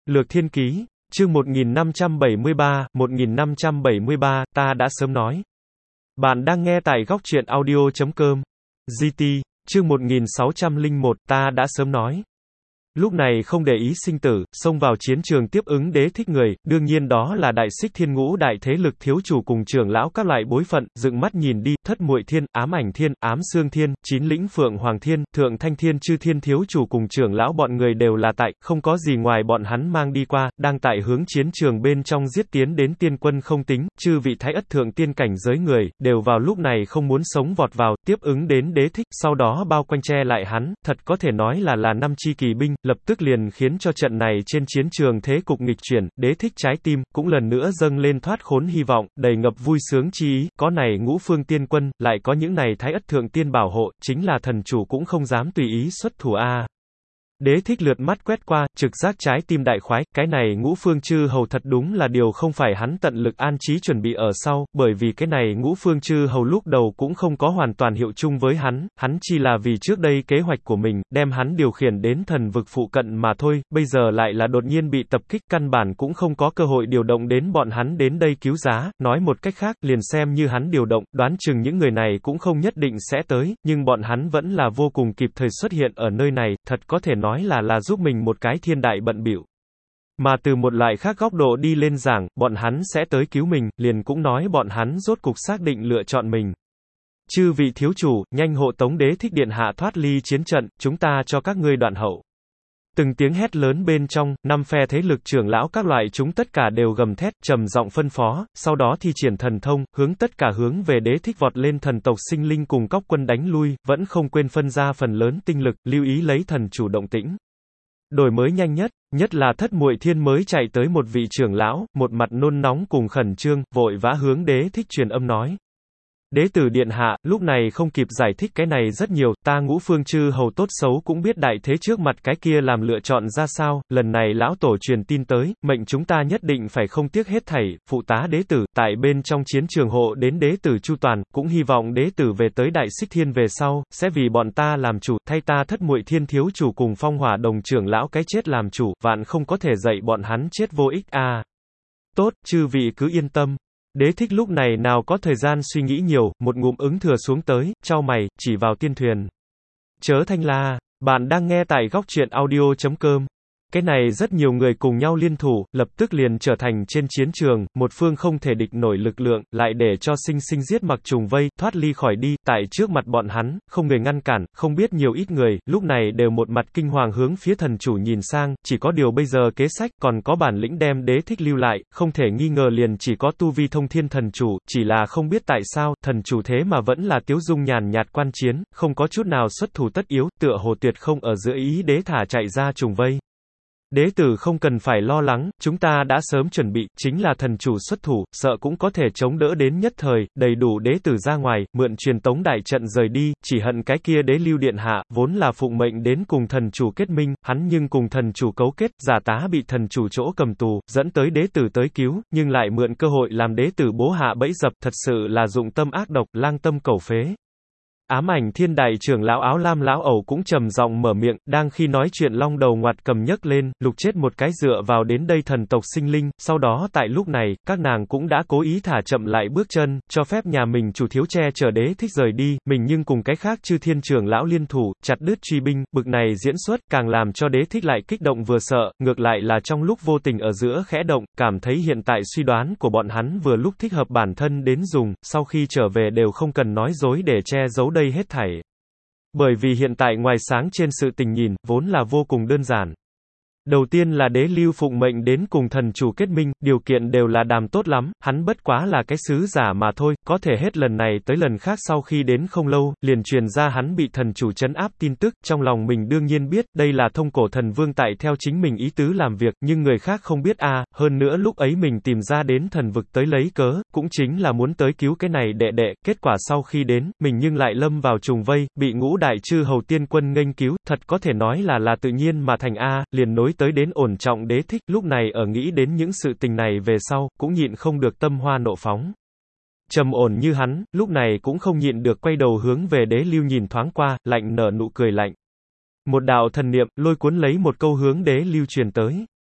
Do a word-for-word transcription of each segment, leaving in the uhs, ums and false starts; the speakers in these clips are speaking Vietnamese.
Lược Thiên Ký, chương một nghìn năm trăm bảy mươi ba, một nghìn năm trăm bảy mươi ba, ta đã sớm nói. Bạn đang nghe tại góc truyện audio chấm com. giê tê, chương một nghìn sáu trăm lẻ một, ta đã sớm nói. Lúc này không để ý sinh tử, xông vào chiến trường tiếp ứng đế thích người, đương nhiên đó là đại xích thiên ngũ đại thế lực thiếu chủ cùng trưởng lão các loại bối phận, dựng mắt nhìn đi, thất muội thiên, ám ảnh thiên, ám xương thiên, chín lĩnh phượng hoàng thiên, thượng thanh thiên chư thiên thiếu chủ cùng trưởng lão bọn người đều là tại, không có gì ngoài bọn hắn mang đi qua, đang tại hướng chiến trường bên trong giết tiến đến tiên quân không tính, chư vị thái ất thượng tiên cảnh giới người, đều vào lúc này không muốn sống vọt vào, tiếp ứng đến đế thích, sau đó bao quanh che lại hắn, thật có thể nói là là năm chi kỳ binh, lập tức liền khiến cho trận này trên chiến trường thế cục nghịch chuyển, đế thích trái tim, cũng lần nữa dâng lên thoát khốn hy vọng, đầy ngập vui sướng chi ý, có này ngũ phương tiên quân, lại có những này thái ất thượng tiên bảo hộ, chính là thần chủ cũng không dám tùy ý xuất thủ a. Đế thích lượt mắt quét qua, trực giác trái tim đại khoái, cái này ngũ phương chư hầu thật đúng là điều không phải hắn tận lực an trí chuẩn bị ở sau, bởi vì cái này ngũ phương chư hầu lúc đầu cũng không có hoàn toàn hiệu chung với hắn, hắn chỉ là vì trước đây kế hoạch của mình, đem hắn điều khiển đến thần vực phụ cận mà thôi, bây giờ lại là đột nhiên bị tập kích, căn bản cũng không có cơ hội điều động đến bọn hắn đến đây cứu giá, nói một cách khác, liền xem như hắn điều động, đoán chừng những người này cũng không nhất định sẽ tới, nhưng bọn hắn vẫn là vô cùng kịp thời xuất hiện ở nơi này, thật có thể nói nói là là giúp mình một cái thiên đại bận bịu. Mà từ một loại khác góc độ đi lên giảng, bọn hắn sẽ tới cứu mình, liền cũng nói bọn hắn rốt cục xác định lựa chọn mình. Chư vị thiếu chủ, nhanh hộ tống đế thích điện hạ thoát ly chiến trận, chúng ta cho các ngươi đoạn hậu. Từng tiếng hét lớn bên trong, năm phe thế lực trưởng lão các loại chúng tất cả đều gầm thét, trầm giọng phân phó, sau đó thi triển thần thông, hướng tất cả hướng về đế thích vọt lên thần tộc sinh linh cùng cóc quân đánh lui, vẫn không quên phân ra phần lớn tinh lực, lưu ý lấy thần chủ động tĩnh. Đổi mới nhanh nhất, nhất là thất muội thiên mới chạy tới một vị trưởng lão, một mặt nôn nóng cùng khẩn trương, vội vã hướng đế thích truyền âm nói. Đế tử điện hạ, lúc này không kịp giải thích cái này rất nhiều, ta ngũ phương chư hầu tốt xấu cũng biết đại thế trước mặt cái kia làm lựa chọn ra sao, lần này lão tổ truyền tin tới, mệnh chúng ta nhất định phải không tiếc hết thảy, phụ tá đế tử, tại bên trong chiến trường hộ đến đế tử chu toàn, cũng hy vọng đế tử về tới đại xích thiên về sau, sẽ vì bọn ta làm chủ, thay ta thất muội thiên thiếu chủ cùng phong hỏa đồng trưởng lão cái chết làm chủ, vạn không có thể dạy bọn hắn chết vô ích a. À. Tốt, chư vị cứ yên tâm. Đế thích lúc này nào có thời gian suy nghĩ nhiều, một ngụm ứng thừa xuống tới, chau mày, chỉ vào tiên thuyền. Chớ thanh la, bạn đang nghe tại góc truyện audio chấm com. Cái này rất nhiều người cùng nhau liên thủ, lập tức liền trở thành trên chiến trường, một phương không thể địch nổi lực lượng, lại để cho sinh sinh giết mặc trùng vây, thoát ly khỏi đi, tại trước mặt bọn hắn, không người ngăn cản, không biết nhiều ít người, lúc này đều một mặt kinh hoàng hướng phía thần chủ nhìn sang, chỉ có điều bây giờ kế sách, còn có bản lĩnh đem đế thích lưu lại, không thể nghi ngờ liền chỉ có tu vi thông thiên thần chủ, chỉ là không biết tại sao, thần chủ thế mà vẫn là tiếu dung nhàn nhạt quan chiến, không có chút nào xuất thủ tất yếu, tựa hồ tuyệt không ở giữa ý đế thả chạy ra trùng vây. Đế tử không cần phải lo lắng, chúng ta đã sớm chuẩn bị, chính là thần chủ xuất thủ, sợ cũng có thể chống đỡ đến nhất thời, đầy đủ đế tử ra ngoài, mượn truyền tống đại trận rời đi, chỉ hận cái kia đế lưu điện hạ, vốn là phụng mệnh đến cùng thần chủ kết minh, hắn nhưng cùng thần chủ cấu kết, giả tá bị thần chủ chỗ cầm tù, dẫn tới đế tử tới cứu, nhưng lại mượn cơ hội làm đế tử bố hạ bẫy dập, thật sự là dụng tâm ác độc, lang tâm cầu phế. Ám ảnh thiên đại trưởng lão áo lam lão ẩu cũng trầm giọng mở miệng, đang khi nói chuyện long đầu ngoặt cầm nhấc lên, lục chết một cái dựa vào đến đây thần tộc sinh linh, sau đó tại lúc này, các nàng cũng đã cố ý thả chậm lại bước chân, cho phép nhà mình chủ thiếu che chở đế thích rời đi, mình nhưng cùng cái khác chư thiên trưởng lão liên thủ, chặt đứt truy binh, bực này diễn xuất, càng làm cho đế thích lại kích động vừa sợ, ngược lại là trong lúc vô tình ở giữa khẽ động, cảm thấy hiện tại suy đoán của bọn hắn vừa lúc thích hợp bản thân đến dùng, sau khi trở về đều không cần nói dối để che giấu đây hết thảy. Bởi vì hiện tại ngoài sáng trên sự tình nhìn, vốn là vô cùng đơn giản. Đầu tiên là đế lưu phụng mệnh đến cùng thần chủ kết minh, điều kiện đều là đàm tốt lắm, hắn bất quá là cái sứ giả mà thôi, có thể hết lần này tới lần khác sau khi đến không lâu, liền truyền ra hắn bị thần chủ trấn áp tin tức, trong lòng mình đương nhiên biết, đây là thông cổ thần vương tại theo chính mình ý tứ làm việc, nhưng người khác không biết a. À, hơn nữa lúc ấy mình tìm ra đến thần vực tới lấy cớ, cũng chính là muốn tới cứu cái này đệ đệ, kết quả sau khi đến, mình nhưng lại lâm vào trùng vây, bị ngũ đại chư hầu tiên quân nghênh cứu, thật có thể nói là là tự nhiên mà thành a, à, liền nối tới đến ổn trọng đế thích, lúc này ở nghĩ đến những sự tình này về sau, cũng nhịn không được tâm hoa nộ phóng. Trầm ổn như hắn, lúc này cũng không nhịn được quay đầu hướng về đế lưu nhìn thoáng qua, lạnh nở nụ cười lạnh. Một đạo thần niệm, lôi cuốn lấy một câu hướng đế lưu truyền tới.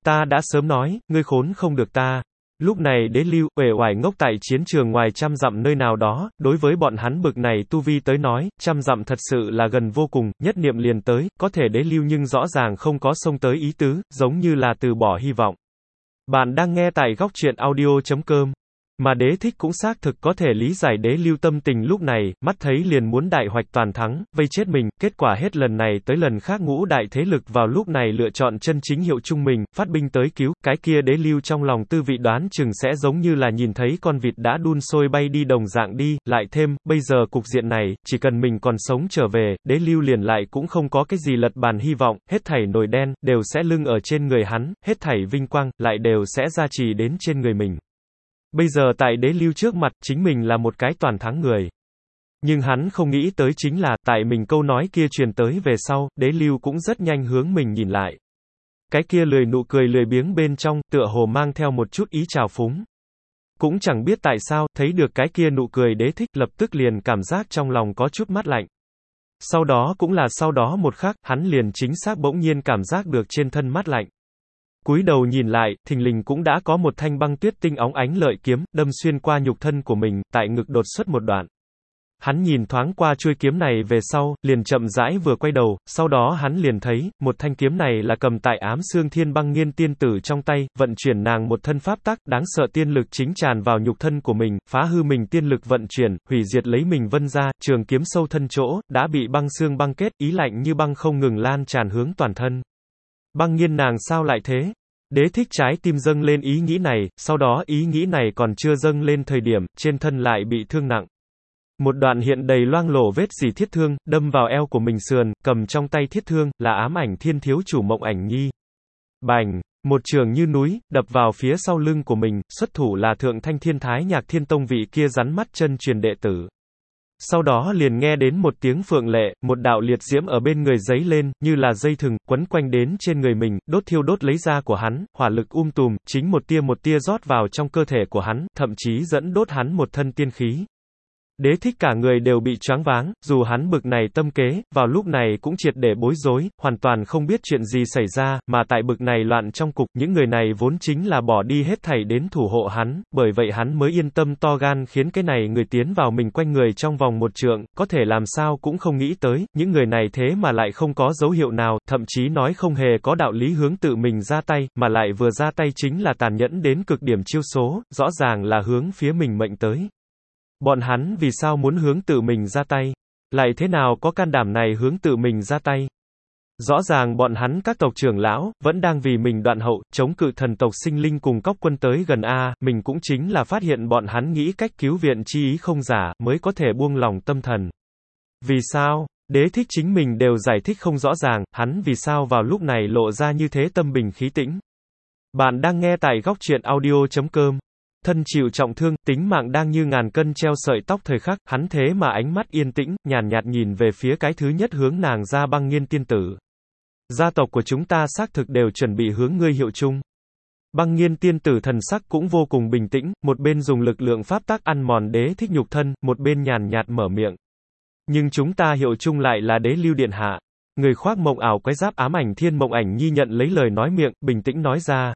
Ta đã sớm nói, ngươi khốn không được ta. Lúc này đế lưu, uể oải ngốc tại chiến trường ngoài trăm dặm nơi nào đó, đối với bọn hắn bực này tu vi tới nói, trăm dặm thật sự là gần vô cùng, nhất niệm liền tới, có thể đế lưu nhưng rõ ràng không có xông tới ý tứ, giống như là từ bỏ hy vọng. Bạn đang nghe tại góc truyện audio chấm com. Mà đế thích cũng xác thực có thể lý giải đế lưu tâm tình lúc này, mắt thấy liền muốn đại hoạch toàn thắng, vây chết mình, kết quả hết lần này tới lần khác ngũ đại thế lực vào lúc này lựa chọn chân chính hiệu chung mình, phát binh tới cứu, cái kia đế lưu trong lòng tư vị đoán chừng sẽ giống như là nhìn thấy con vịt đã đun sôi bay đi đồng dạng đi, lại thêm, bây giờ cục diện này, chỉ cần mình còn sống trở về, đế lưu liền lại cũng không có cái gì lật bàn hy vọng, hết thảy nồi đen, đều sẽ lưng ở trên người hắn, hết thảy vinh quang, lại đều sẽ gia trì đến trên người mình. Bây giờ tại đế lưu trước mặt, chính mình là một cái toàn thắng người. Nhưng hắn không nghĩ tới chính là, tại mình câu nói kia truyền tới về sau, đế lưu cũng rất nhanh hướng mình nhìn lại. Cái kia lười nụ cười lười biếng bên trong, tựa hồ mang theo một chút ý trào phúng. Cũng chẳng biết tại sao, thấy được cái kia nụ cười đế thích, lập tức liền cảm giác trong lòng có chút mát lạnh. Sau đó cũng là sau đó một khắc, hắn liền chính xác bỗng nhiên cảm giác được trên thân mát lạnh. Cúi đầu nhìn lại, thình lình cũng đã có một thanh băng tuyết tinh óng ánh lợi kiếm, đâm xuyên qua nhục thân của mình, tại ngực đột xuất một đoạn. Hắn nhìn thoáng qua chuôi kiếm này về sau, liền chậm rãi vừa quay đầu, sau đó hắn liền thấy, một thanh kiếm này là cầm tại ám xương thiên băng nghiên tiên tử trong tay, vận chuyển nàng một thân pháp tắc, đáng sợ tiên lực chính tràn vào nhục thân của mình, phá hư mình tiên lực vận chuyển, hủy diệt lấy mình vân ra, trường kiếm sâu thân chỗ, đã bị băng xương băng kết, ý lạnh như băng không ngừng lan tràn hướng toàn thân. Băng nghiên nàng sao lại thế? Đế thích trái tim dâng lên ý nghĩ này, sau đó ý nghĩ này còn chưa dâng lên thời điểm, trên thân lại bị thương nặng. Một đoạn hiện đầy loang lổ vết dỉ thiết thương, đâm vào eo của mình sườn, cầm trong tay thiết thương, là ám ảnh thiên thiếu chủ Mộng Ảnh Nhi. Bành! Một trường như núi, đập vào phía sau lưng của mình, xuất thủ là thượng thanh thiên thái nhạc thiên tông vị kia rắn mắt chân truyền đệ tử. Sau đó liền nghe đến một tiếng phượng lệ, một đạo liệt diễm ở bên người giấy lên, như là dây thừng, quấn quanh đến trên người mình, đốt thiêu đốt lấy da của hắn, hỏa lực um tùm, chính một tia một tia rót vào trong cơ thể của hắn, thậm chí dẫn đốt hắn một thân tiên khí. Đế thích cả người đều bị choáng váng, dù hắn bực này tâm kế, vào lúc này cũng triệt để bối rối, hoàn toàn không biết chuyện gì xảy ra, mà tại bực này loạn trong cục, những người này vốn chính là bỏ đi hết thảy đến thủ hộ hắn, bởi vậy hắn mới yên tâm to gan khiến cái này người tiến vào mình quanh người trong vòng một trượng, có thể làm sao cũng không nghĩ tới, những người này thế mà lại không có dấu hiệu nào, thậm chí nói không hề có đạo lý hướng tự mình ra tay, mà lại vừa ra tay chính là tàn nhẫn đến cực điểm chiêu số, rõ ràng là hướng phía mình mệnh tới. Bọn hắn vì sao muốn hướng tự mình ra tay? Lại thế nào có can đảm này hướng tự mình ra tay? Rõ ràng bọn hắn các tộc trưởng lão, vẫn đang vì mình đoạn hậu, chống cự thần tộc sinh linh cùng cóc quân tới gần A, mình cũng chính là phát hiện bọn hắn nghĩ cách cứu viện chi ý không giả, mới có thể buông lòng tâm thần. Vì sao? Đế thích chính mình đều giải thích không rõ ràng, hắn vì sao vào lúc này lộ ra như thế tâm bình khí tĩnh. Bạn đang nghe tại góc truyện audio chấm com. Thân chịu trọng thương, tính mạng đang như ngàn cân treo sợi tóc thời khắc, hắn thế mà ánh mắt yên tĩnh, nhàn nhạt nhìn về phía cái thứ nhất hướng nàng ra băng nghiên tiên tử. Gia tộc của chúng ta xác thực đều chuẩn bị hướng ngươi hiệu chung. Băng nghiên tiên tử thần sắc cũng vô cùng bình tĩnh, một bên dùng lực lượng pháp tắc ăn mòn đế thích nhục thân, một bên nhàn nhạt mở miệng. Nhưng chúng ta hiệu chung lại là đế lưu điện hạ. Người khoác mộng ảo quái giáp ám ảnh thiên Mộng Ảnh Nhi nhận lấy lời nói miệng, bình tĩnh nói ra.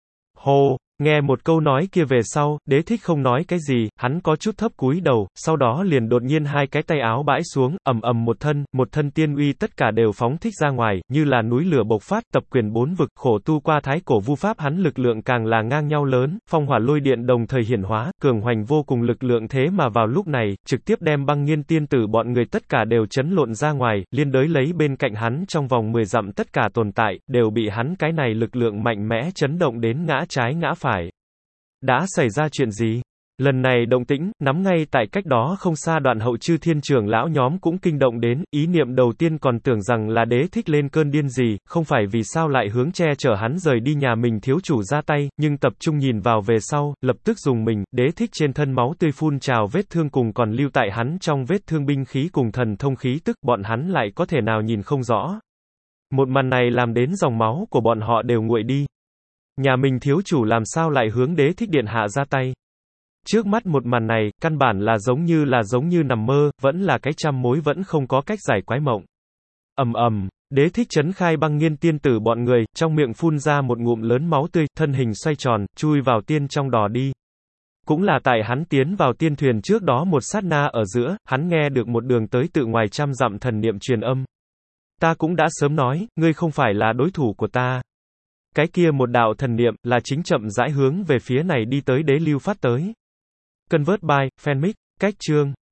Hô! Nghe một câu nói kia về sau, đế thích không nói cái gì, hắn có chút thấp cúi đầu, sau đó liền đột nhiên hai cái tay áo bãi xuống, ầm ầm một thân, một thân tiên uy tất cả đều phóng thích ra ngoài, như là núi lửa bộc phát, tập quyền bốn vực, khổ tu qua thái cổ vu pháp hắn lực lượng càng là ngang nhau lớn, phong hỏa lôi điện đồng thời hiển hóa, cường hoành vô cùng lực lượng thế mà vào lúc này, trực tiếp đem băng nghiên tiên tử bọn người tất cả đều chấn lộn ra ngoài, liên đới lấy bên cạnh hắn trong vòng mười dặm tất cả tồn tại, đều bị hắn cái này lực lượng mạnh mẽ chấn động đến ngã trái ngã phải. Đã xảy ra chuyện gì? Lần này động tĩnh, nắm ngay tại cách đó không xa Đoạn Hậu chư thiên trưởng lão nhóm cũng kinh động đến, ý niệm đầu tiên còn tưởng rằng là đế thích lên cơn điên gì, không phải vì sao lại hướng che chở hắn rời đi nhà mình thiếu chủ ra tay, nhưng tập trung nhìn vào về sau, lập tức dùng mình, đế thích trên thân máu tươi phun trào vết thương cùng còn lưu tại hắn trong vết thương binh khí cùng thần thông khí tức, bọn hắn lại có thể nào nhìn không rõ. Một màn này làm đến dòng máu của bọn họ đều nguội đi. Nhà mình thiếu chủ làm sao lại hướng đế thích điện hạ ra tay? Trước mắt một màn này, căn bản là giống như là giống như nằm mơ, vẫn là cái trăm mối vẫn không có cách giải quái mộng. Ầm ầm, Đế thích trấn khai băng nghiên tiên tử bọn người, trong miệng phun ra một ngụm lớn máu tươi, thân hình xoay tròn, chui vào tiên trong đò đi. Cũng là tại hắn tiến vào tiên thuyền trước đó một sát na ở giữa, hắn nghe được một đường tới tự ngoài trăm dặm thần niệm truyền âm. Ta cũng đã sớm nói, ngươi không phải là đối thủ của ta. Cái kia một đạo thần niệm, là chính chậm rãi hướng về phía này đi tới đế lưu phát tới. Convert by, fanmic, cách chương.